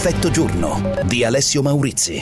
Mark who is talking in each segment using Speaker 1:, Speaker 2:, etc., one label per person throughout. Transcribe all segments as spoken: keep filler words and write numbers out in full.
Speaker 1: Perfetto giorno di Alessio Maurizi.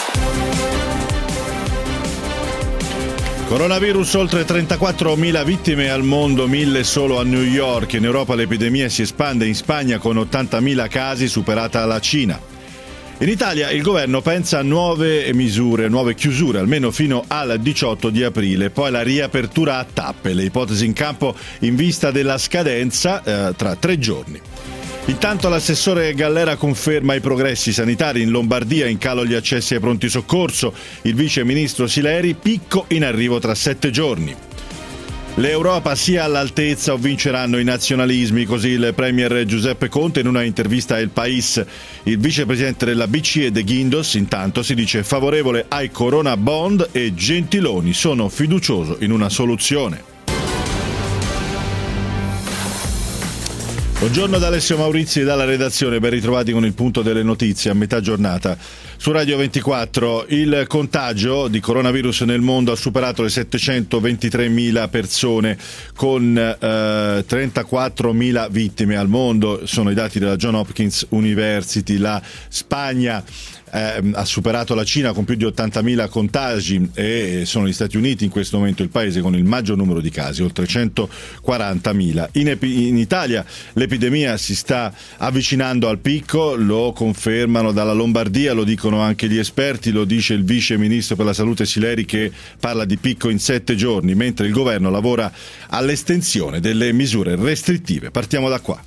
Speaker 2: Coronavirus, oltre trentaquattromila vittime al mondo, mille solo a New York. In Europa l'epidemia si espande, in Spagna con ottantamila casi, superata la Cina. In Italia il governo pensa a nuove misure, nuove chiusure, almeno fino al diciotto di aprile, poi la riapertura a tappe, le ipotesi in campo in vista della scadenza eh, tra tre giorni. Intanto l'assessore Gallera conferma i progressi sanitari in Lombardia, in calo gli accessi ai pronti soccorso, il vice ministro Sileri, picco in arrivo tra sette giorni. L'Europa sia all'altezza o vinceranno i nazionalismi, così il premier Giuseppe Conte in una intervista a El País. Il vicepresidente della B C E De Guindos intanto si dice favorevole ai Corona Bond e Gentiloni, sono fiducioso in una soluzione. Buongiorno da Alessio Maurizi e dalla redazione, ben ritrovati con il punto delle notizie a metà giornata. Su Radio ventiquattro il contagio di coronavirus nel mondo ha superato le settecentoventitremila persone con eh, trentaquattromila vittime al mondo, sono i dati della Johns Hopkins University. La Spagna Eh, ha superato la Cina con più di ottantamila contagi e sono gli Stati Uniti in questo momento il paese con il maggior numero di casi, oltre centoquarantamila. In, epi- in Italia l'epidemia si sta avvicinando al picco, lo confermano dalla Lombardia, lo dicono anche gli esperti, lo dice il vice ministro per la salute Sileri che parla di picco in sette giorni, mentre il governo lavora all'estensione delle misure restrittive. Partiamo da qua.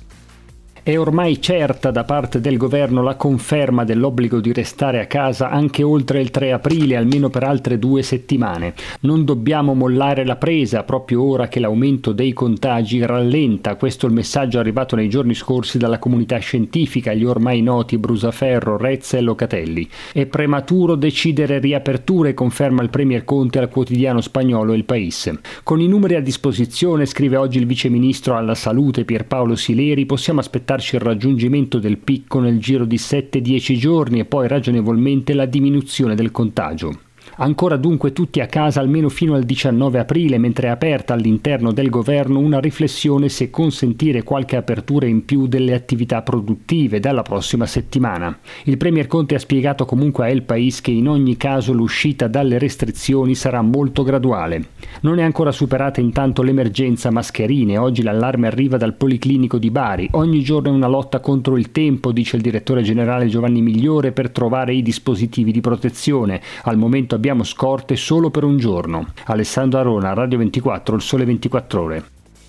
Speaker 3: È ormai certa da parte del governo la conferma dell'obbligo di restare a casa anche oltre il tre aprile, almeno per altre due settimane. Non dobbiamo mollare la presa proprio ora che l'aumento dei contagi rallenta. Questo è il messaggio arrivato nei giorni scorsi dalla comunità scientifica, gli ormai noti Brusaferro, Rezza e Locatelli. È prematuro decidere riaperture, conferma il premier Conte al quotidiano spagnolo El País. Con i numeri a disposizione, scrive oggi il vice ministro alla salute Pierpaolo Sileri, possiamo aspettare il raggiungimento del picco nel giro di sette dieci giorni e poi ragionevolmente la diminuzione del contagio. Ancora dunque tutti a casa almeno fino al diciannove aprile, mentre è aperta all'interno del governo una riflessione se consentire qualche apertura in più delle attività produttive dalla prossima settimana. Il premier Conte ha spiegato comunque a El País che in ogni caso l'uscita dalle restrizioni sarà molto graduale. Non è ancora superata intanto l'emergenza mascherine. Oggi l'allarme arriva dal Policlinico di Bari. Ogni giorno è una lotta contro il tempo, dice il direttore generale Giovanni Migliore, per trovare i dispositivi di protezione. Al momento abbiamo scorte solo per un giorno. Alessandro Arona, Radio ventiquattro, il Sole ventiquattro Ore.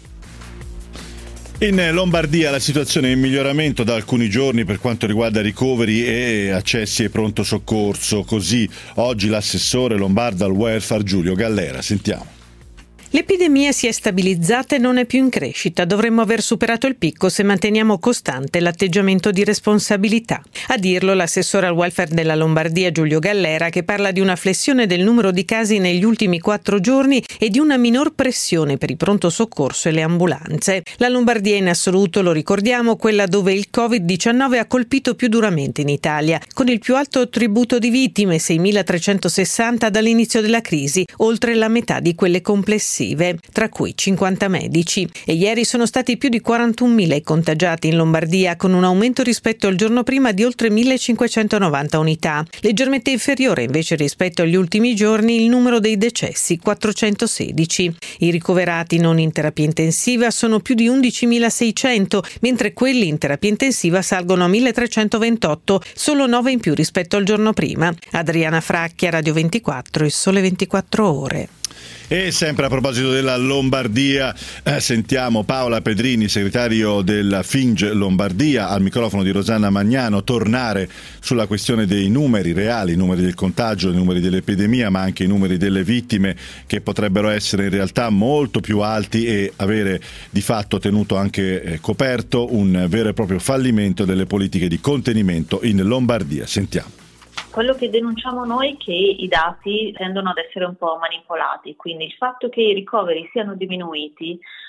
Speaker 2: In Lombardia la situazione è in miglioramento da alcuni giorni per quanto riguarda ricoveri e accessi ai pronto soccorso. Così oggi l'assessore lombardo al welfare Giulio Gallera. Sentiamo.
Speaker 4: L'epidemia si è stabilizzata e non è più in crescita. Dovremmo aver superato il picco se manteniamo costante l'atteggiamento di responsabilità. A dirlo l'assessore al welfare della Lombardia Giulio Gallera, che parla di una flessione del numero di casi negli ultimi quattro giorni e di una minor pressione per i pronto soccorso e le ambulanze. La Lombardia in assoluto, lo ricordiamo, quella dove il covid diciannove ha colpito più duramente in Italia, con il più alto attributo di vittime, seimilatrecentosessanta dall'inizio della crisi, oltre la metà di quelle complessive, tra cui cinquanta medici. E ieri sono stati più di quarantunomila i contagiati in Lombardia, con un aumento rispetto al giorno prima di oltre millecinquecentonovanta unità. Leggermente inferiore invece rispetto agli ultimi giorni il numero dei decessi, quattrocentosedici. I ricoverati non in terapia intensiva sono più di undicimilaseicento, mentre quelli in terapia intensiva salgono a milletrecentoventotto, solo nove in più rispetto al giorno prima. Adriana Fracchia, Radio ventiquattro, il Sole ventiquattro Ore.
Speaker 2: E sempre a proposito della Lombardia, eh, sentiamo Paola Pedrini, segretario della Finge Lombardia, al microfono di Rosanna Magnano, tornare sulla questione dei numeri reali, i numeri del contagio, i numeri dell'epidemia, ma anche i numeri delle vittime, che potrebbero essere in realtà molto più alti e avere di fatto tenuto anche eh, coperto un vero e proprio fallimento delle politiche di contenimento in Lombardia. Sentiamo.
Speaker 5: Quello che denunciamo noi è che i dati tendono ad essere un po' manipolati, quindi il fatto che i ricoveri siano diminuiti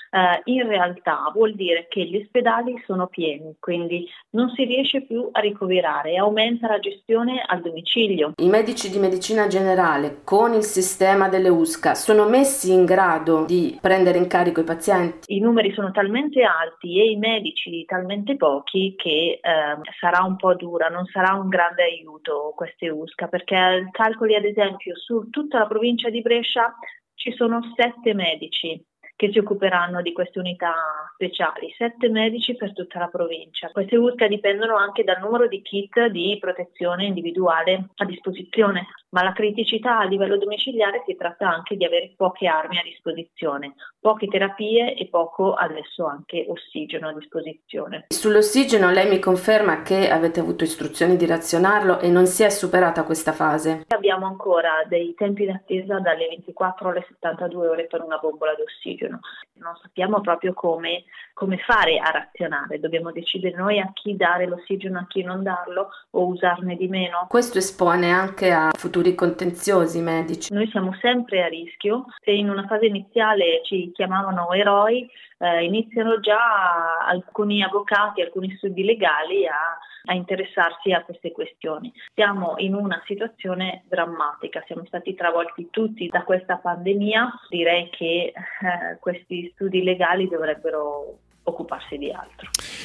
Speaker 5: eh, in realtà vuol dire che gli ospedali sono pieni, quindi non si riesce più a ricoverare e aumenta la gestione al domicilio.
Speaker 6: I medici di medicina generale con il sistema delle U S C A sono messi in grado di prendere in carico i pazienti?
Speaker 5: I numeri sono talmente alti e i medici talmente pochi che eh, sarà un po' dura, non sarà un grande aiuto queste U S C A, perché calcoli ad esempio su tutta la provincia di Brescia ci sono sette medici che si occuperanno di queste unità speciali, sette medici per tutta la provincia. Queste U S C A dipendono anche dal numero di kit di protezione individuale a disposizione, ma la criticità a livello domiciliare si tratta anche di avere poche armi a disposizione, poche terapie e poco adesso anche ossigeno a disposizione.
Speaker 6: Sull'ossigeno lei mi conferma che avete avuto istruzioni di razionarlo e non si è superata questa fase?
Speaker 5: Abbiamo ancora dei tempi d'attesa dalle ventiquattro alle settantadue ore per una bombola d'ossigeno. Non sappiamo proprio come, come fare a razionare, dobbiamo decidere noi a chi dare l'ossigeno, a chi non darlo o usarne di meno.
Speaker 6: Questo espone anche a futuri contenziosi medici.
Speaker 5: Noi siamo sempre a rischio, se in una fase iniziale ci chiamavano eroi, eh, iniziano già alcuni avvocati, alcuni studi legali a, a interessarsi a queste questioni. Siamo in una situazione drammatica, siamo stati travolti tutti da questa pandemia, direi che eh, questi studi legali dovrebbero occuparsi di altro.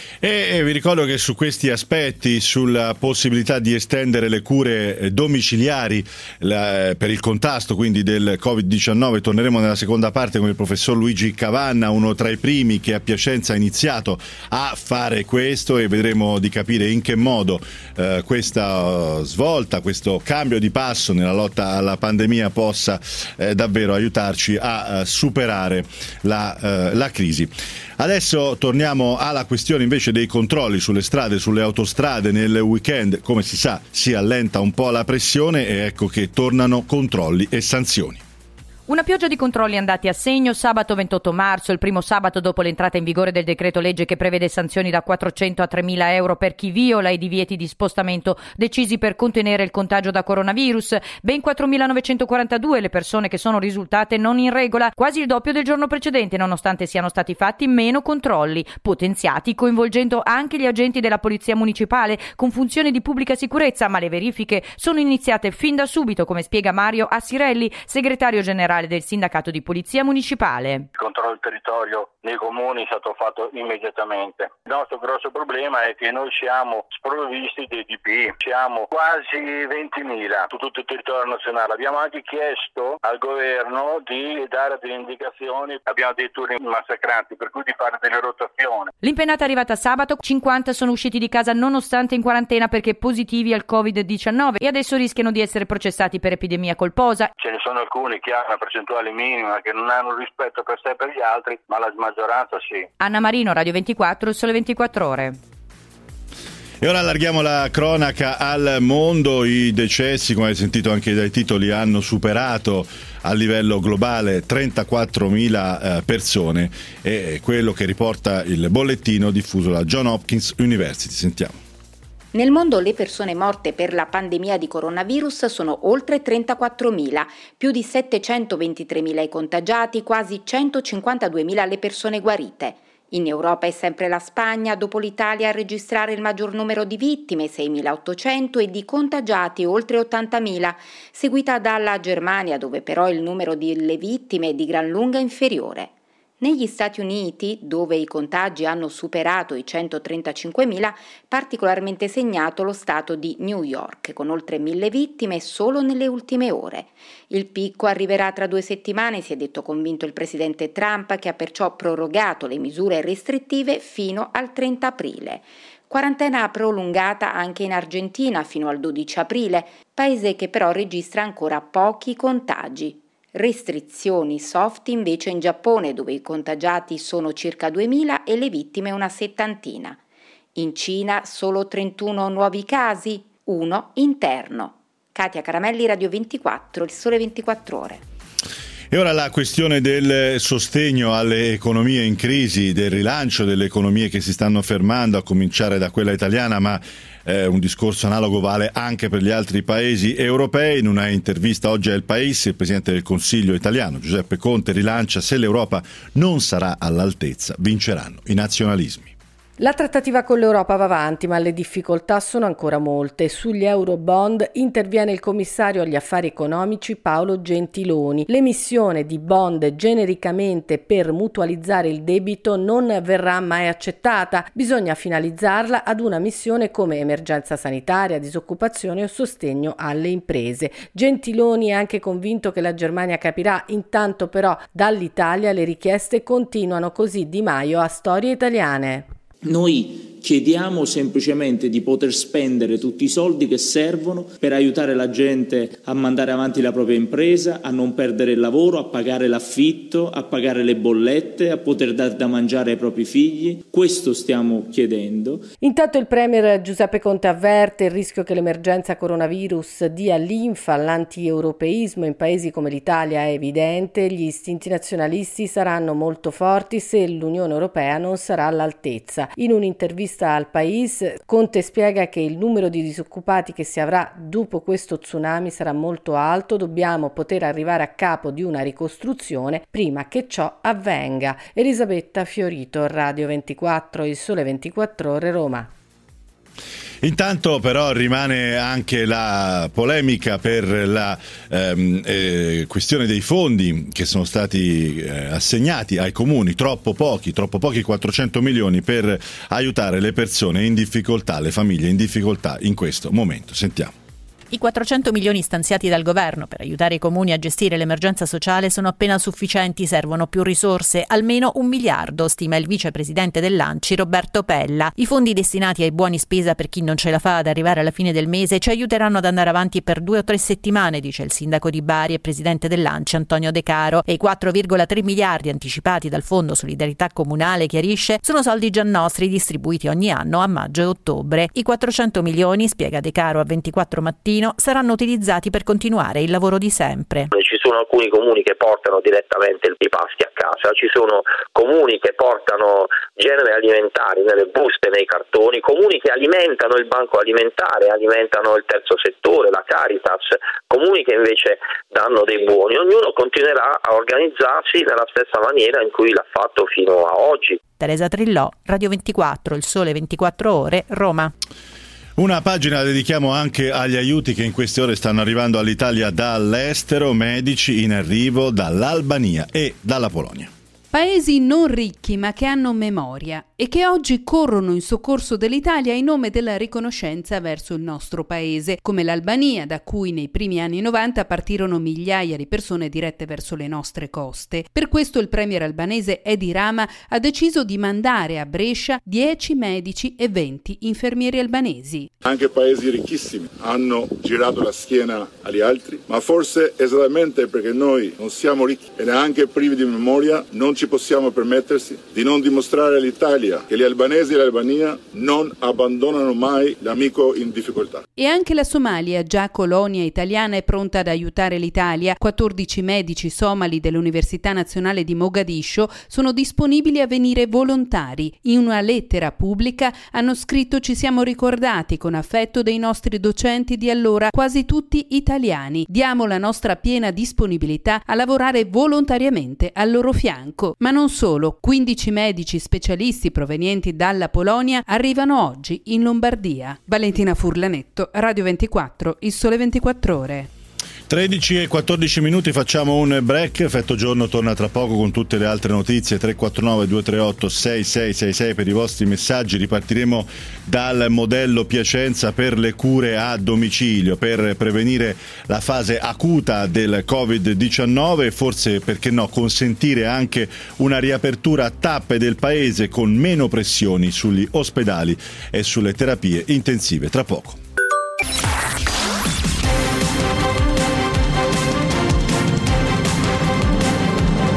Speaker 2: E vi ricordo che su questi aspetti, sulla possibilità di estendere le cure domiciliari la, per il contrasto quindi del covid diciannove, torneremo nella seconda parte con il professor Luigi Cavanna, uno tra i primi che a Piacenza ha iniziato a fare questo, e vedremo di capire in che modo eh, questa svolta, questo cambio di passo nella lotta alla pandemia possa eh, davvero aiutarci a, a superare la, eh, la crisi. Adesso torniamo alla questione invece dei controlli sulle strade, sulle autostrade. Nel weekend, come si sa, si allenta un po' la pressione e ecco che tornano controlli e sanzioni.
Speaker 7: Una pioggia di controlli andati a segno sabato ventotto marzo, il primo sabato dopo l'entrata in vigore del decreto legge che prevede sanzioni da quattrocento a tremila euro per chi viola i divieti di spostamento decisi per contenere il contagio da coronavirus. Ben quattromilanovecentoquarantadue le persone che sono risultate non in regola, quasi il doppio del giorno precedente, nonostante siano stati fatti meno controlli, potenziati coinvolgendo anche gli agenti della Polizia Municipale con funzioni di pubblica sicurezza, ma le verifiche sono iniziate fin da subito, come spiega Mario Assirelli, segretario generale del sindacato di polizia municipale.
Speaker 8: Il controllo del territorio nei comuni è stato fatto immediatamente. Il nostro grosso problema è che noi siamo sprovvisti dei D P I, siamo quasi ventimila su tutto il territorio nazionale. Abbiamo anche chiesto al governo di dare delle indicazioni, abbiamo dei turni massacranti, per cui di fare delle rotazioni.
Speaker 7: L'impennata è arrivata sabato, cinquanta sono usciti di casa nonostante in quarantena perché positivi al covid diciannove e adesso rischiano di essere processati per epidemia colposa.
Speaker 8: Ce ne sono alcuni che hanno una percentuale minima, che non hanno rispetto per sé e per gli altri, ma la maggioranza sì.
Speaker 7: Anna Marino, Radio ventiquattro, il Sole ventiquattro Ore.
Speaker 2: E ora allarghiamo la cronaca al mondo. I decessi, come avete sentito anche dai titoli, hanno superato a livello globale trentaquattromila persone, è quello che riporta il bollettino diffuso da Johns Hopkins University. Sentiamo.
Speaker 9: Nel mondo le persone morte per la pandemia di coronavirus sono oltre trentaquattromila, più di settecentoventitremila i contagiati, quasi centocinquantaduemila le persone guarite. In Europa è sempre la Spagna, dopo l'Italia, a registrare il maggior numero di vittime, seimilaottocento, e di contagiati, oltre ottantamila, seguita dalla Germania, dove però il numero delle vittime è di gran lunga inferiore. Negli Stati Uniti, dove i contagi hanno superato i centotrentacinquemila, particolarmente segnato lo stato di New York, con oltre mille vittime solo nelle ultime ore. Il picco arriverà tra due settimane, si è detto convinto il presidente Trump, che ha perciò prorogato le misure restrittive fino al trenta aprile. Quarantena prolungata anche in Argentina fino al dodici aprile, paese che però registra ancora pochi contagi. Restrizioni soft invece in Giappone, dove i contagiati sono circa duemila e le vittime una settantina. In Cina solo trentuno nuovi casi, uno interno. Katia Caramelli, Radio ventiquattro, il Sole ventiquattro Ore.
Speaker 2: E ora la questione del sostegno alle economie in crisi, del rilancio delle economie che si stanno fermando, a cominciare da quella italiana, ma eh, un discorso analogo vale anche per gli altri paesi europei. In una intervista oggi a El País, il Presidente del Consiglio italiano, Giuseppe Conte, rilancia: se l'Europa non sarà all'altezza, vinceranno i nazionalismi.
Speaker 10: La trattativa con l'Europa va avanti, ma le difficoltà sono ancora molte. Sugli eurobond interviene il commissario agli affari economici Paolo Gentiloni. L'emissione di bond genericamente per mutualizzare il debito non verrà mai accettata. Bisogna finalizzarla ad una missione come emergenza sanitaria, disoccupazione o sostegno alle imprese. Gentiloni è anche convinto che la Germania capirà. Intanto però dall'Italia le richieste continuano, così Di Maio a Storie Italiane.
Speaker 11: Noi chiediamo semplicemente di poter spendere tutti i soldi che servono per aiutare la gente a mandare avanti la propria impresa, a non perdere il lavoro, a pagare l'affitto, a pagare le bollette, a poter dare da mangiare ai propri figli. Questo stiamo chiedendo.
Speaker 10: Intanto il premier Giuseppe Conte avverte il rischio che l'emergenza coronavirus dia linfa all'anti-europeismo in paesi come l'Italia è evidente. Gli istinti nazionalisti saranno molto forti se l'Unione Europea non sarà all'altezza. In un'intervista al País, Conte spiega che il numero di disoccupati che si avrà dopo questo tsunami sarà molto alto. Dobbiamo poter arrivare a capo di una ricostruzione prima che ciò avvenga. Elisabetta Fiorito, Radio ventiquattro, Il Sole ventiquattro Ore, Roma.
Speaker 2: Intanto però rimane anche la polemica per la ehm, eh, questione dei fondi che sono stati eh, assegnati ai comuni, troppo pochi, troppo pochi quattrocento milioni per aiutare le persone in difficoltà, le famiglie in difficoltà in questo momento. Sentiamo.
Speaker 12: I quattrocento milioni stanziati dal governo per aiutare i comuni a gestire l'emergenza sociale sono appena sufficienti, servono più risorse, almeno un miliardo, stima il vicepresidente dell'Anci Roberto Pella. I fondi destinati ai buoni spesa per chi non ce la fa ad arrivare alla fine del mese ci aiuteranno ad andare avanti per due o tre settimane, dice il sindaco di Bari e presidente dell'Anci Antonio De Caro, e i quattro virgola tre miliardi anticipati dal Fondo Solidarietà Comunale, chiarisce, sono soldi già nostri distribuiti ogni anno a maggio e ottobre. I quattrocento milioni, spiega De Caro a ventiquattro Mattino, saranno utilizzati per continuare il lavoro di sempre.
Speaker 13: Ci sono alcuni comuni che portano direttamente i pasti a casa, ci sono comuni che portano generi alimentari nelle buste, nei cartoni, comuni che alimentano il banco alimentare, alimentano il terzo settore, la Caritas, comuni che invece danno dei buoni. Ognuno continuerà a organizzarsi nella stessa maniera in cui l'ha fatto fino a oggi.
Speaker 12: Teresa Trillò, Radio ventiquattro, Il Sole ventiquattro Ore, Roma.
Speaker 2: Una pagina la dedichiamo anche agli aiuti che in queste ore stanno arrivando all'Italia dall'estero, medici in arrivo dall'Albania e dalla Polonia.
Speaker 14: Paesi non ricchi ma che hanno memoria e che oggi corrono in soccorso dell'Italia in nome della riconoscenza verso il nostro paese, come l'Albania, da cui nei primi anni novanta partirono migliaia di persone dirette verso le nostre coste. Per questo il premier albanese Edi Rama ha deciso di mandare a Brescia dieci medici e venti infermieri albanesi.
Speaker 15: Anche paesi ricchissimi hanno girato la schiena agli altri, ma forse esattamente perché noi non siamo ricchi e neanche privi di memoria, non ci possiamo permettersi di non dimostrare all'Italia che gli albanesi e l'Albania non abbandonano mai l'amico in difficoltà.
Speaker 14: E anche la Somalia, già colonia italiana, è pronta ad aiutare l'Italia. quattordici medici somali dell'Università Nazionale di Mogadiscio sono disponibili a venire volontari. In una lettera pubblica hanno scritto: ci siamo ricordati con affetto dei nostri docenti di allora, quasi tutti italiani. Diamo la nostra piena disponibilità a lavorare volontariamente al loro fianco. Ma non solo, quindici medici specialisti provenienti dalla Polonia arrivano oggi in Lombardia. Valentina Furlanetto, Radio ventiquattro, Il Sole ventiquattro Ore.
Speaker 2: tredici e quattordici minuti, facciamo un break. Effetto Giorno torna tra poco con tutte le altre notizie. Tre quattro nove due tre otto sei sei sei sei per i vostri messaggi. Ripartiremo dal modello Piacenza per le cure a domicilio per prevenire la fase acuta del covid diciannove e forse, perché no, consentire anche una riapertura a tappe del paese con meno pressioni sugli ospedali e sulle terapie intensive. Tra poco.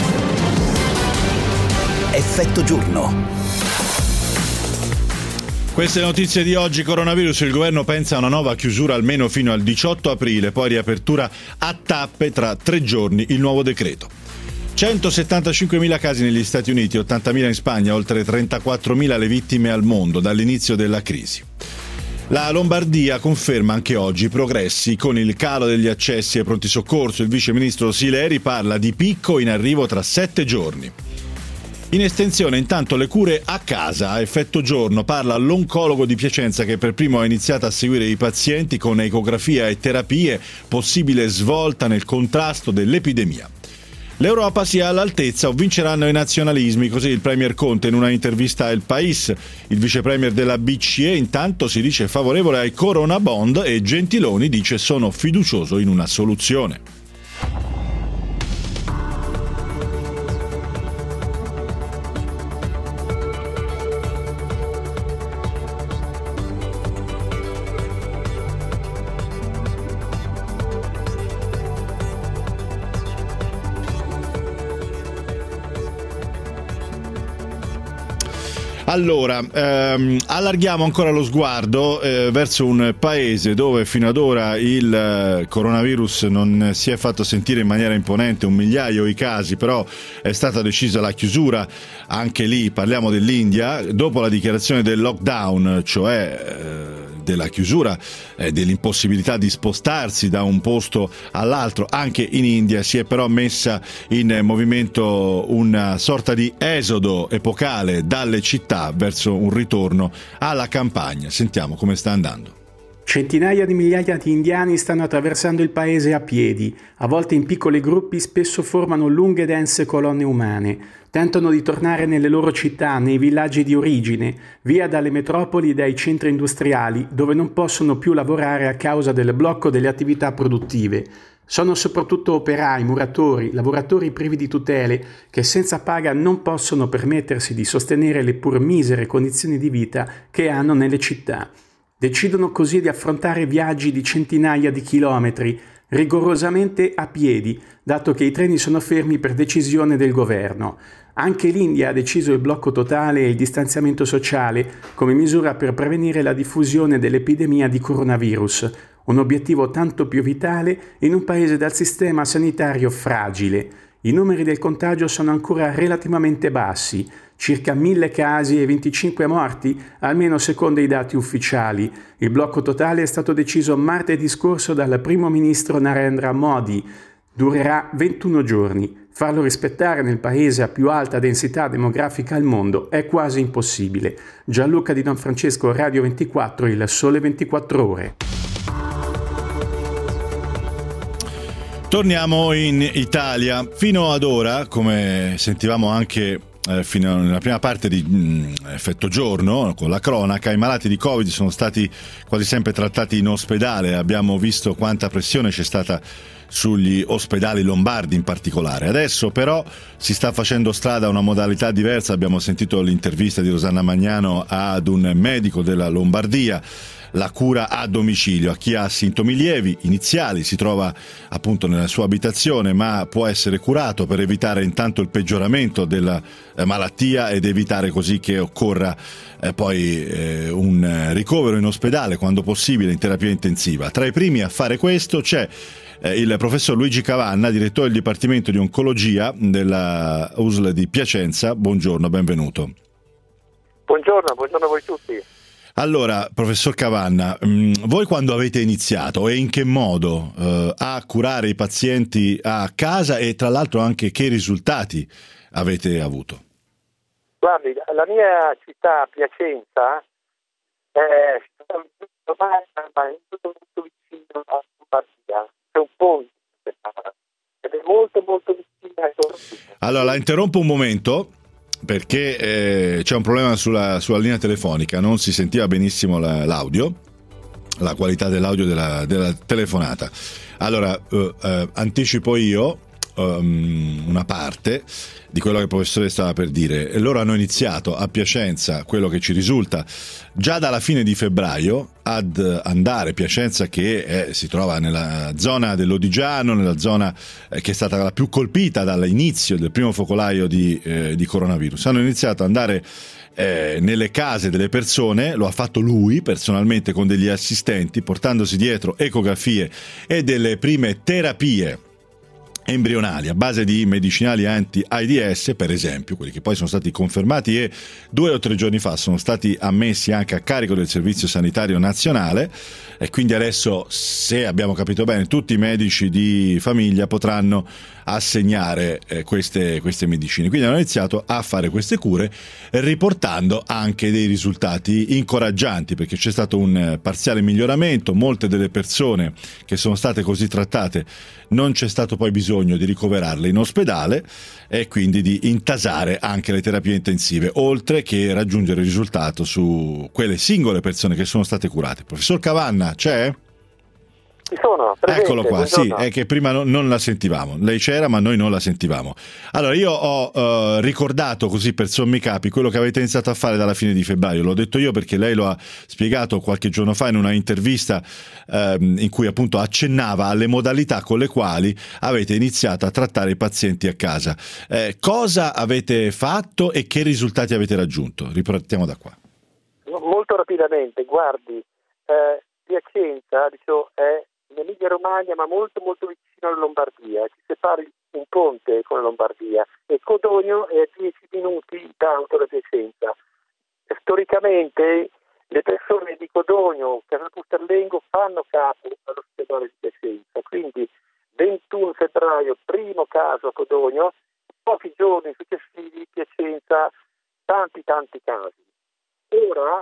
Speaker 1: Effetto Giorno.
Speaker 2: Queste notizie di oggi. Coronavirus, il governo pensa a una nuova chiusura almeno fino al diciotto aprile, poi riapertura a tappe tra tre giorni, il nuovo decreto. centosettantacinquemila casi negli Stati Uniti, ottantamila in Spagna, oltre trentaquattromila le vittime al mondo dall'inizio della crisi. La Lombardia conferma anche oggi progressi con il calo degli accessi ai pronti soccorso. Il vice ministro Sileri parla di picco in arrivo tra sette giorni. In estensione intanto le cure a casa a effetto giorno, parla l'oncologo di Piacenza che per primo ha iniziato a seguire i pazienti con ecografia e terapie, possibile svolta nel contrasto dell'epidemia. L'Europa sia all'altezza o vinceranno i nazionalismi, così il premier Conte in una intervista a El País. Il vice premier della B C E intanto si dice favorevole ai Corona Bond e Gentiloni dice sono fiducioso in una soluzione. Allora, ehm, allarghiamo ancora lo sguardo eh, verso un paese dove fino ad ora il eh, coronavirus non si è fatto sentire in maniera imponente, un migliaio i casi, però è stata decisa la chiusura, anche lì parliamo dell'India, dopo la dichiarazione del lockdown, cioè eh, della chiusura, eh, dell'impossibilità di spostarsi da un posto all'altro, anche in India si è però messa in movimento una sorta di esodo epocale dalle città verso un ritorno alla campagna. Sentiamo come sta andando.
Speaker 16: Centinaia di migliaia di indiani stanno attraversando il paese a piedi, a volte in piccoli gruppi, spesso formano lunghe e dense colonne umane. Tentano di tornare nelle loro città, nei villaggi di origine, via dalle metropoli e dai centri industriali, dove non possono più lavorare a causa del blocco delle attività produttive. Sono soprattutto operai, muratori, lavoratori privi di tutele che senza paga non possono permettersi di sostenere le pur misere condizioni di vita che hanno nelle città. Decidono così di affrontare viaggi di centinaia di chilometri, rigorosamente a piedi, dato che i treni sono fermi per decisione del governo. Anche l'India ha deciso il blocco totale e il distanziamento sociale come misura per prevenire la diffusione dell'epidemia di coronavirus, un obiettivo tanto più vitale in un paese dal sistema sanitario fragile. I numeri del contagio sono ancora relativamente bassi, circa mille casi e venticinque morti, almeno secondo i dati ufficiali. Il blocco totale è stato deciso martedì scorso dal primo ministro Narendra Modi. Durerà ventuno giorni. Farlo rispettare nel paese a più alta densità demografica al mondo è quasi impossibile. Gianluca Di Don Francesco, Radio ventiquattro, Il Sole ventiquattro Ore.
Speaker 2: Torniamo in Italia. Fino ad ora, come sentivamo anche eh, fino nella prima parte di mh, effetto giorno, con la cronaca, i malati di Covid sono stati quasi sempre trattati in ospedale. Abbiamo visto quanta pressione c'è stata sugli ospedali lombardi in particolare. Adesso però si sta facendo strada una modalità diversa. Abbiamo sentito l'intervista di Rosanna Magnano ad un medico della Lombardia. La cura a domicilio a chi ha sintomi lievi iniziali, si trova appunto nella sua abitazione ma può essere curato per evitare intanto il peggioramento della eh, malattia ed evitare così che occorra eh, poi eh, un ricovero in ospedale quando possibile in terapia intensiva. Tra i primi a fare questo c'è eh, il professor Luigi Cavanna, direttore del Dipartimento di Oncologia della U S L di Piacenza. Buongiorno, benvenuto.
Speaker 17: Buongiorno, buongiorno a voi tutti.
Speaker 2: Allora, professor Cavanna, mh, voi quando avete iniziato e in che modo eh, a curare i pazienti a casa e tra l'altro anche che risultati avete avuto?
Speaker 17: Guardi, la mia città Piacenza è molto vicino a Lombardia, c'è un ponte ed è molto molto vicino a Torino.
Speaker 2: Allora, la interrompo un momento. Perché eh, c'è un problema sulla, sulla linea telefonica, non si sentiva benissimo la, l'audio, la qualità dell'audio della, della telefonata. Allora, eh, eh, anticipo io, um, una parte di quello che il professore stava per dire. E loro hanno iniziato a Piacenza, quello che ci risulta, già dalla fine di febbraio ad andare, Piacenza che è, si trova nella zona dell'Odigiano, nella zona eh, che è stata la più colpita dall'inizio del primo focolaio di, eh, di coronavirus. Hanno iniziato ad andare eh, nelle case delle persone, lo ha fatto lui personalmente con degli assistenti, portandosi dietro ecografie e delle prime terapie embrionali a base di medicinali anti-AIDS, per esempio, quelli che poi sono stati confermati e due o tre giorni fa sono stati ammessi anche a carico del Servizio Sanitario Nazionale, e quindi adesso, se abbiamo capito bene, tutti i medici di famiglia potranno assegnare eh, queste, queste medicine. Quindi hanno iniziato a fare queste cure, riportando anche dei risultati incoraggianti, perché c'è stato un eh, parziale miglioramento. Molte delle persone che sono state così trattate non c'è stato poi bisogno di ricoverarle in ospedale e quindi di intasare anche le terapie intensive, oltre che raggiungere il risultato su quelle singole persone che sono state curate. Professor Cavanna, c'è?
Speaker 17: Ci sono, presente,
Speaker 2: eccolo qua,
Speaker 17: buongiorno.
Speaker 2: Sì, è che prima no, non la sentivamo. Lei c'era, ma noi non la sentivamo. Allora, io ho uh, ricordato così per sommi capi quello che avete iniziato a fare dalla fine di febbraio. L'ho detto io perché lei lo ha spiegato qualche giorno fa in una intervista um, in cui appunto accennava alle modalità con le quali avete iniziato a trattare i pazienti a casa. Eh, cosa avete fatto e che risultati avete raggiunto? Ripartiamo da qua.
Speaker 17: Molto rapidamente, guardi, eh, Piacenza diciamo, è in Emilia Romagna, ma molto molto vicino alla Lombardia, ci separa un ponte con la Lombardia, e Codogno è a dieci minuti d'auto da Piacenza. Storicamente le persone di Codogno, Casal Pusterlengo, fanno capo all'ospedale di Piacenza, quindi ventuno febbraio, primo caso a Codogno, pochi giorni successivi Piacenza, tanti tanti casi. Ora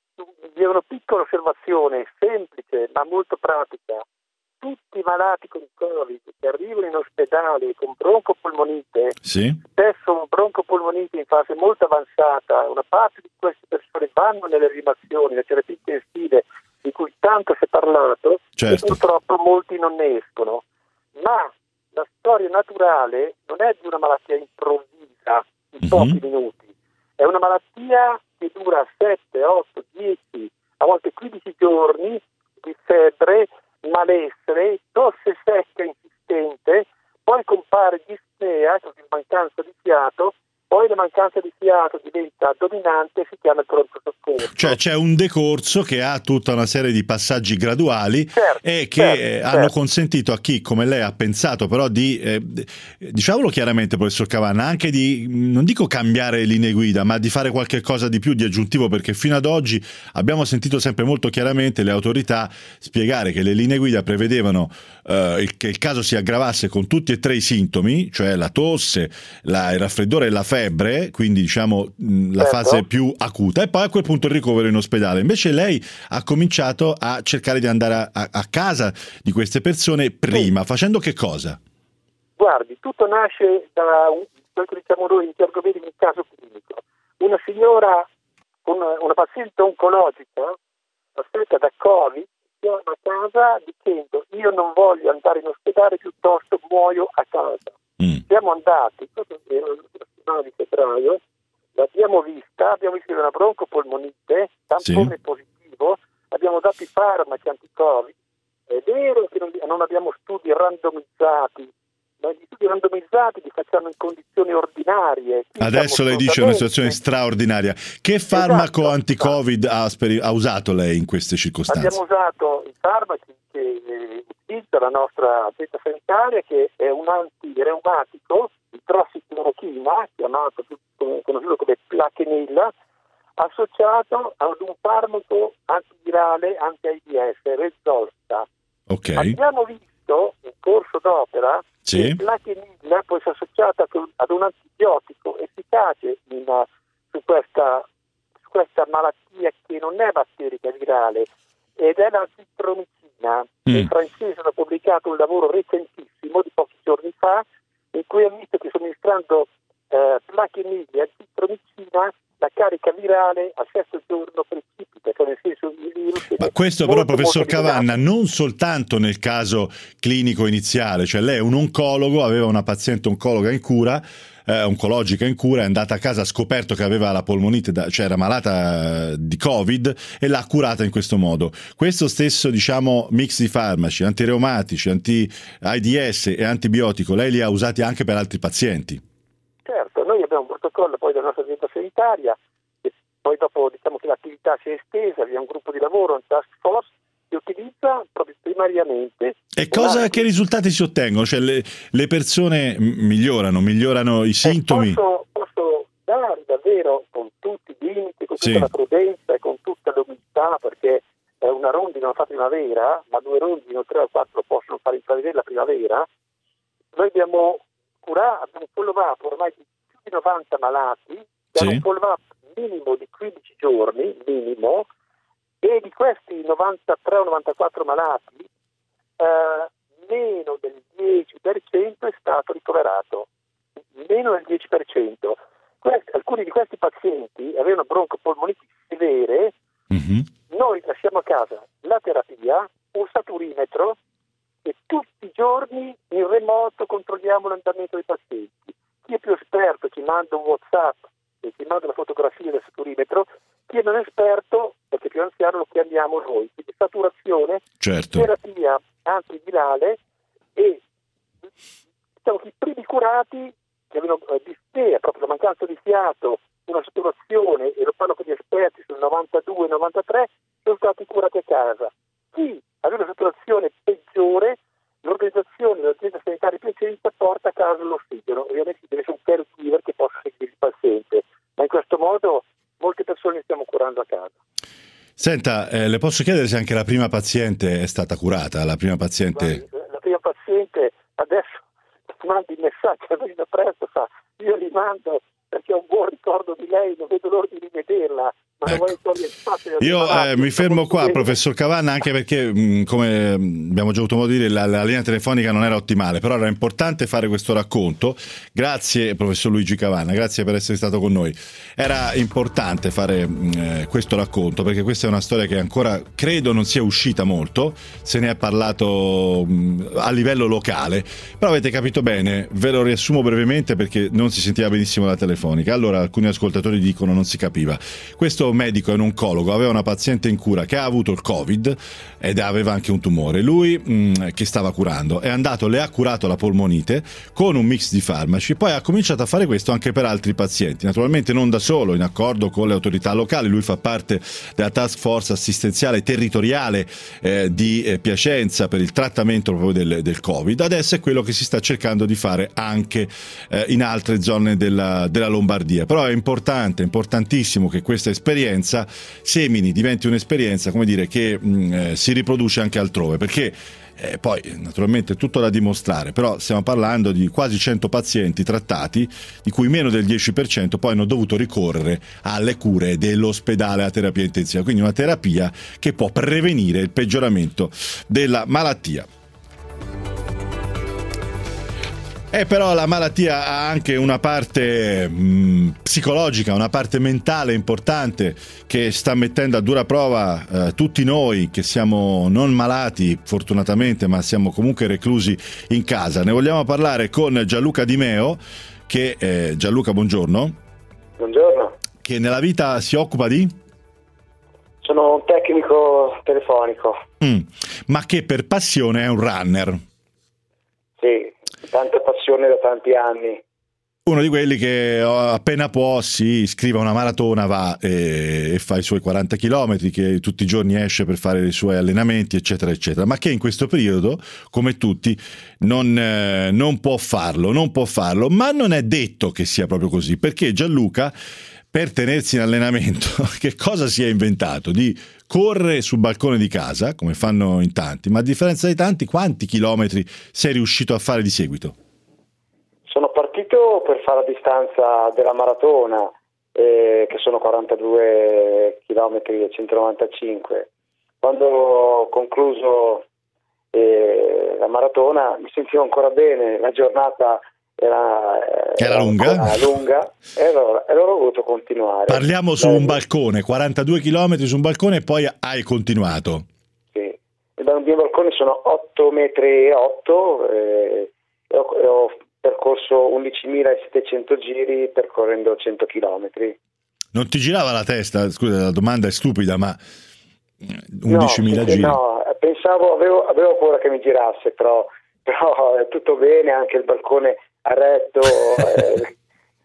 Speaker 17: vi è una piccola osservazione semplice ma molto pratica. Tutti i malati con Covid che arrivano in ospedale con broncopolmonite,
Speaker 2: sì.
Speaker 17: spesso broncopolmonite in fase molto avanzata, una parte di queste persone vanno nelle rianimazioni, le terapie intensive di cui tanto si è parlato,
Speaker 2: certo.
Speaker 17: E purtroppo molti non ne escono. Ma la storia naturale non è di una malattia improvvisa in pochi mm-hmm. minuti, è una malattia che dura sette, otto, dieci, a volte quindici giorni di febbre, malessere, tosse secca insistente, poi compare dispnea, cioè mancanza di fiato, poi la mancanza di fiato diventa dominante e si chiama il pronto soccorso.
Speaker 2: Cioè c'è un decorso che ha tutta una serie di passaggi graduali, certo, e che certo, hanno certo. consentito a chi come lei ha pensato però di, eh, diciamolo chiaramente professor Cavanna, anche di, non dico cambiare linee guida, ma di fare qualche cosa di più, di aggiuntivo, perché fino ad oggi abbiamo sentito sempre molto chiaramente le autorità spiegare che le linee guida prevedevano eh, il, che il caso si aggravasse con tutti e tre i sintomi, cioè la tosse, la, il raffreddore e la febbre, quindi diciamo la certo. fase più acuta, e poi a quel punto il ricovero in ospedale. Invece lei ha cominciato a cercare di andare a, a, a casa di queste persone prima, sì. facendo che cosa?
Speaker 17: Guardi, tutto nasce da un, quello che diciamo noi in gergo medico, un caso clinico. Una signora, una, una paziente oncologica affetta da Covid, chiama a casa dicendo: io non voglio andare in ospedale, piuttosto muoio a casa. Mm. Siamo andati, questo era di febbraio, l'abbiamo vista, abbiamo visto una broncopolmonite, tampone sì. positivo, abbiamo dato i farmaci anti-Covid. È vero che non, non abbiamo studi randomizzati, ma gli studi randomizzati li facciamo in condizioni ordinarie.
Speaker 2: Adesso lei dice una situazione straordinaria. Che farmaco esatto, anti-Covid ha, ha usato lei in queste circostanze?
Speaker 17: Abbiamo usato i farmaci che eh, utilizza la nostra azienda sanitaria, che è un antireumatico, idrossiclorochina, chiamato conosciuto come Plaquenil, associato ad un farmaco antivirale anti-AIDS, Rezolta.
Speaker 2: Okay.
Speaker 17: Abbiamo visto in corso d'opera
Speaker 2: sì.
Speaker 17: che il Plaquenil può essere associato ad un antibiotico efficace in, su, questa, su questa malattia che non è batterica, virale, ed è l'antitromicina. Mm. I francesi hanno pubblicato un lavoro recentissimo di pochi giorni fa in cui hanno visto che somministrando eh, Plaquenil e antitromicina la carica virale al sesto giorno precipita, cioè nel senso il virus
Speaker 2: ma, Questo però, molto, professor molto Cavanna, non soltanto nel caso clinico iniziale, cioè lei è un oncologo, aveva una paziente oncologa in cura, eh, oncologica in cura, è andata a casa, ha scoperto che aveva la polmonite, da, cioè era malata di Covid e l'ha curata in questo modo. Questo stesso, diciamo, mix di farmaci, antireumatici, anti-AIDS e antibiotico, lei li ha usati anche per altri pazienti?
Speaker 17: Certo, noi abbiamo un protocollo poi della nostra azienda sanitaria, e poi dopo diciamo che l'attività si è estesa, abbiamo un gruppo di lavoro, un task force, che utilizza proprio primariamente.
Speaker 2: E cosa, che risultati si ottengono? Cioè le, le persone migliorano, migliorano i sintomi?
Speaker 17: Eh, posso, posso dare davvero con tutti i limiti, con tutta sì. la prudenza e con tutta l'umiltà, perché eh, una rondine non fa primavera, ma due rondini o tre o quattro possono fare intravedere la primavera. Noi abbiamo curato, abbiamo un follow-up ormai di più di novanta malati, abbiamo sì. un follow-up minimo di quindici giorni, minimo, e di questi novantatré o novantaquattro malati eh, meno del dieci per cento è stato ricoverato, meno del dieci per cento. Questi, alcuni di questi pazienti avevano broncopolmoniti severe, mm-hmm. noi lasciamo a casa la terapia, un saturimetro e tutti i giorni in remoto controlliamo l'andamento dei pazienti. Chi è più esperto ci manda un WhatsApp e ci manda la fotografia del saturimetro, chi è non esperto, perché più anziano, lo chiamiamo noi. Quindi saturazione, certo. terapia antivirale e diciamo che i primi curati che avevano eh, dispnea, proprio la mancanza di fiato, una saturazione, e lo parlo con gli esperti sul novantadue novantatré, sono stati curati a casa. Chi aveva una saturazione peggiore, l'organizzazione dell'azienda sanitaria di Piacenza porta a casa l'ossigeno. Ovviamente deve essere un caregiver che possa seguire il paziente, ma in questo modo molte persone stiamo curando a casa.
Speaker 2: Senta, eh, le posso chiedere se anche la prima paziente è stata curata? La prima paziente...
Speaker 17: La, la prima paziente adesso manda il messaggio a noi da presto, fa io li mando perché ho un buon ricordo di lei, non vedo l'ora di rivederla. Ma ecco. non voglio spazio
Speaker 2: io eh, mi fermo qua, professor Cavanna, anche perché mh, come abbiamo già avuto modo di dire la, la linea telefonica non era ottimale, però era importante fare questo racconto. Grazie professor Luigi Cavanna, grazie per essere stato con noi. Era importante fare mh, questo racconto perché questa è una storia che ancora credo non sia uscita molto, se ne è parlato mh, a livello locale, però avete capito bene, ve lo riassumo brevemente perché non si sentiva benissimo la telefonica. Allora alcuni ascoltatori dicono non si capiva. Questo medico è un oncologo, aveva una paziente in cura che ha avuto il Covid ed aveva anche un tumore. Lui mh, che stava curando è andato, le ha curato la polmonite con un mix di farmaci, poi ha cominciato a fare questo anche per altri pazienti, naturalmente non da solo, in accordo con le autorità locali. Lui fa parte della task force assistenziale territoriale eh, di eh, Piacenza per il trattamento proprio del, del Covid. Adesso è quello che si sta cercando di fare anche eh, in altre zone della, della Lombardia, però è importante, importantissimo che questa esperienza semini, diventi un'esperienza, come dire, che mh, eh, si riproduce anche altrove, perché eh, poi naturalmente è tutto da dimostrare, però stiamo parlando di quasi cento pazienti trattati, di cui meno del dieci per cento poi hanno dovuto ricorrere alle cure dell'ospedale a terapia intensiva, quindi una terapia che può prevenire il peggioramento della malattia. E però la malattia ha anche una parte mh, psicologica, una parte mentale importante che sta mettendo a dura prova eh, tutti noi che siamo non malati fortunatamente, ma siamo comunque reclusi in casa. Ne vogliamo parlare con Gianluca Di Meo, che eh, Gianluca, buongiorno.
Speaker 18: Buongiorno.
Speaker 2: Che nella vita si occupa di?
Speaker 18: Sono un tecnico telefonico.
Speaker 2: Mm, ma che per passione è un runner.
Speaker 18: Sì. Tanta passione da tanti anni.
Speaker 2: Uno di quelli che appena può si iscrive a una maratona, va e, e fa i suoi quaranta chilometri, che tutti i giorni esce per fare i suoi allenamenti, eccetera, eccetera, ma che in questo periodo, come tutti, non, eh, non può farlo, non può farlo, ma non è detto che sia proprio così, perché Gianluca, per tenersi in allenamento, che cosa si è inventato? Di correre sul balcone di casa, come fanno in tanti, ma a differenza di tanti, quanti chilometri sei riuscito a fare di seguito?
Speaker 18: Sono partito per fare la distanza della maratona, eh, che sono quarantadue chilometri e centonovantacinque. Quando ho concluso eh, la maratona mi sentivo ancora bene, la giornata era,
Speaker 2: era lunga,
Speaker 18: era lunga e, allora, e allora ho voluto continuare.
Speaker 2: Parliamo su un balcone, quarantadue chilometri su un balcone, e poi hai continuato.
Speaker 18: Sì, il mio balcone sono otto metri e otto, eh, e ho, e ho percorso undicimilasettecento giri percorrendo cento chilometri.
Speaker 2: Non ti girava la testa? Scusa, la domanda è stupida, ma undicimila
Speaker 18: no,
Speaker 2: giri?
Speaker 18: No, pensavo, avevo, avevo paura che mi girasse, però, però è tutto bene, anche il balcone a retto, eh,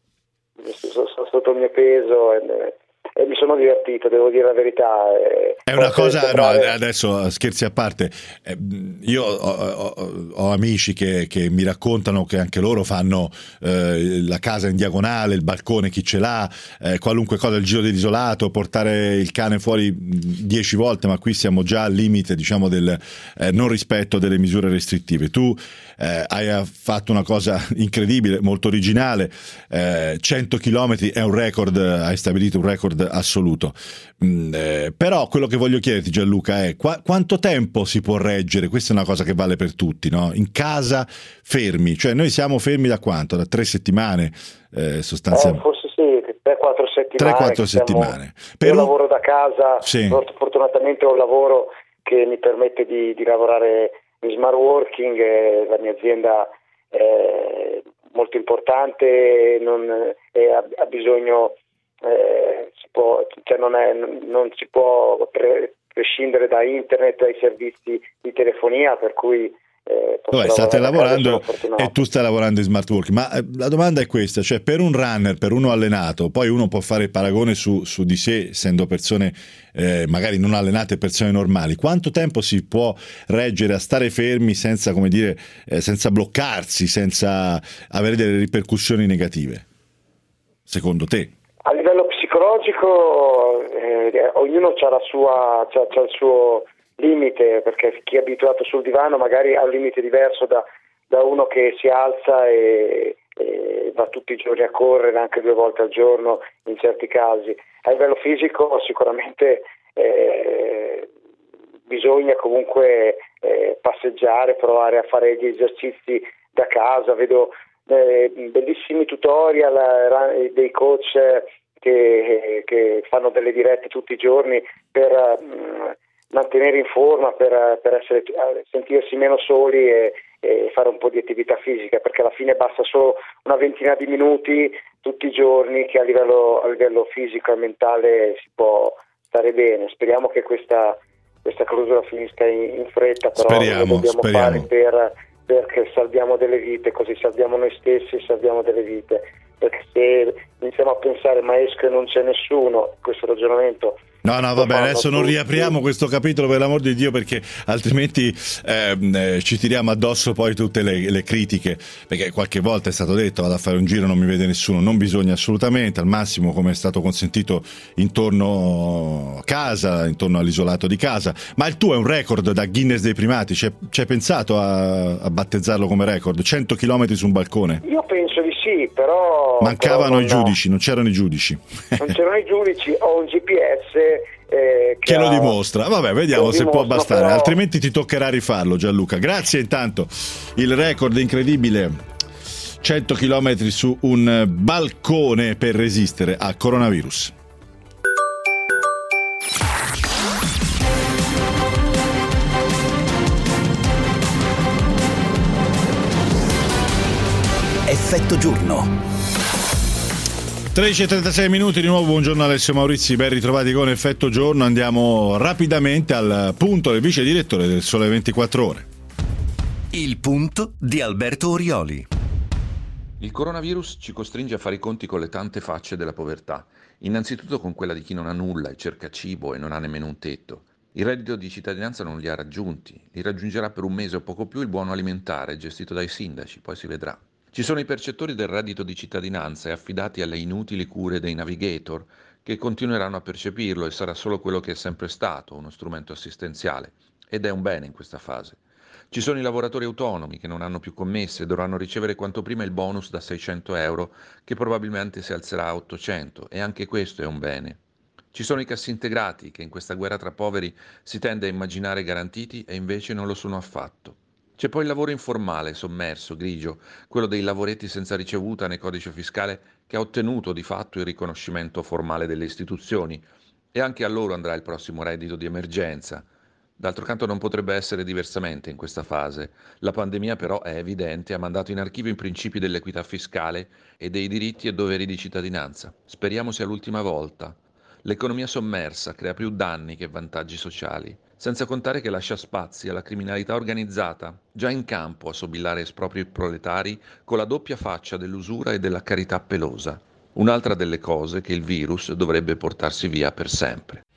Speaker 18: sotto il mio peso, e, e mi sono divertito, devo dire la verità. Eh,
Speaker 2: è una cosa, sembrare... no, adesso scherzi a parte, eh, io ho, ho, ho amici che, che mi raccontano che anche loro fanno eh, la casa in diagonale, il balcone chi ce l'ha, eh, qualunque cosa, il giro dell'isolato, portare il cane fuori dieci volte, ma qui siamo già al limite, diciamo, del eh, non rispetto delle misure restrittive. Tu eh, hai fatto una cosa incredibile, molto originale, eh, cento chilometri è un record, hai stabilito un record assoluto. Mm, eh, però quello che voglio chiederti, Gianluca, è qua, quanto tempo si può reggere? Questa è una cosa che vale per tutti, no? In casa fermi, cioè noi siamo fermi da quanto? Da tre settimane eh, sostanzialmente?
Speaker 18: Eh, forse sì, tre quattro settimane.
Speaker 2: tre quattro settimane.
Speaker 18: Per Io un... lavoro da casa,
Speaker 2: sì.
Speaker 18: Fortunatamente ho un lavoro che mi permette di, di lavorare in smart working, eh, la mia azienda è molto importante, non, è, ha, ha bisogno... Eh, si può, cioè non, è, non si può pre- prescindere da internet, dai servizi di telefonia, per cui eh,
Speaker 2: Vabbè, state lavorando e tu stai lavorando in smart working, ma eh, la domanda è questa, cioè per un runner, per uno allenato, poi uno può fare il paragone su, su di sé, essendo persone eh, magari non allenate, persone normali, quanto tempo si può reggere a stare fermi senza, come dire, eh, senza bloccarsi, senza avere delle ripercussioni negative, secondo te?
Speaker 18: A livello psicologico eh, ognuno ha la sua, c'ha, c'ha il suo limite, perché chi è abituato sul divano magari ha un limite diverso da, da uno che si alza e, e va tutti i giorni a correre, anche due volte al giorno in certi casi. A livello fisico sicuramente eh, bisogna comunque eh, passeggiare, provare a fare gli esercizi da casa. Vedo Eh, bellissimi tutorial eh, dei coach eh, che, che fanno delle dirette tutti i giorni per eh, mantenere in forma, per, per essere, sentirsi meno soli e, e fare un po' di attività fisica, perché alla fine basta solo una ventina di minuti tutti i giorni che a livello, a livello fisico e mentale si può stare bene. Speriamo che questa, questa clausola finisca in, in fretta, però
Speaker 2: speriamo,
Speaker 18: lo dobbiamo
Speaker 2: speriamo.
Speaker 18: fare per perché salviamo delle vite, così salviamo noi stessi e salviamo delle vite, perché se iniziamo a pensare ma esco e non c'è nessuno, questo ragionamento
Speaker 2: no no vabbè adesso non riapriamo questo capitolo, per l'amor di Dio, perché altrimenti ehm, eh, ci tiriamo addosso poi tutte le, le critiche, perché qualche volta è stato detto vado a fare un giro, non mi vede nessuno, non bisogna assolutamente, al massimo come è stato consentito intorno a casa, intorno all'isolato di casa. Ma il tuo è un record da Guinness dei primati, ci hai pensato a, a battezzarlo come record? cento chilometri su un balcone?
Speaker 18: Io penso di sì, però
Speaker 2: mancavano
Speaker 18: però
Speaker 2: i giudici, non c'erano i giudici
Speaker 18: non c'erano i giudici, ho un G P S eh, che,
Speaker 2: che
Speaker 18: ha...
Speaker 2: lo dimostra. Vabbè, vediamo se
Speaker 18: dimostra,
Speaker 2: può bastare,
Speaker 18: però...
Speaker 2: altrimenti ti toccherà rifarlo, Gianluca. Grazie intanto, il record incredibile, cento chilometri su un balcone per resistere al coronavirus.
Speaker 1: Effetto giorno.
Speaker 2: tredici e trentasei minuti di nuovo, buongiorno Alessio Maurizi, ben ritrovati con Effetto Giorno. Andiamo rapidamente al punto del vice direttore del Sole ventiquattro Ore.
Speaker 1: Il punto di Alberto Orioli.
Speaker 19: Il coronavirus ci costringe a fare i conti con le tante facce della povertà, innanzitutto con quella di chi non ha nulla e cerca cibo e non ha nemmeno un tetto. Il reddito di cittadinanza non li ha raggiunti, li raggiungerà per un mese o poco più il buono alimentare gestito dai sindaci, poi si vedrà. Ci sono i percettori del reddito di cittadinanza e affidati alle inutili cure dei navigator che continueranno a percepirlo e sarà solo quello che è sempre stato, uno strumento assistenziale, ed è un bene in questa fase. Ci sono i lavoratori autonomi che non hanno più commesse e dovranno ricevere quanto prima il bonus da seicento euro che probabilmente si alzerà a ottocento, e anche questo è un bene. Ci sono i cassintegrati che in questa guerra tra poveri si tende a immaginare garantiti e invece non lo sono affatto. C'è poi il lavoro informale, sommerso, grigio, quello dei lavoretti senza ricevuta nel codice fiscale che ha ottenuto di fatto il riconoscimento formale delle istituzioni, e anche a loro andrà il prossimo reddito di emergenza. D'altro canto non potrebbe essere diversamente in questa fase. La pandemia però è evidente, ha mandato in archivio i principi dell'equità fiscale e dei diritti e doveri di cittadinanza. Speriamo sia l'ultima volta. L'economia sommersa crea più danni che vantaggi sociali, senza contare che lascia spazi alla criminalità organizzata, già in campo a sobillare espropri proletari con la doppia faccia dell'usura e della carità pelosa. Un'altra delle cose che il virus dovrebbe portarsi via per sempre.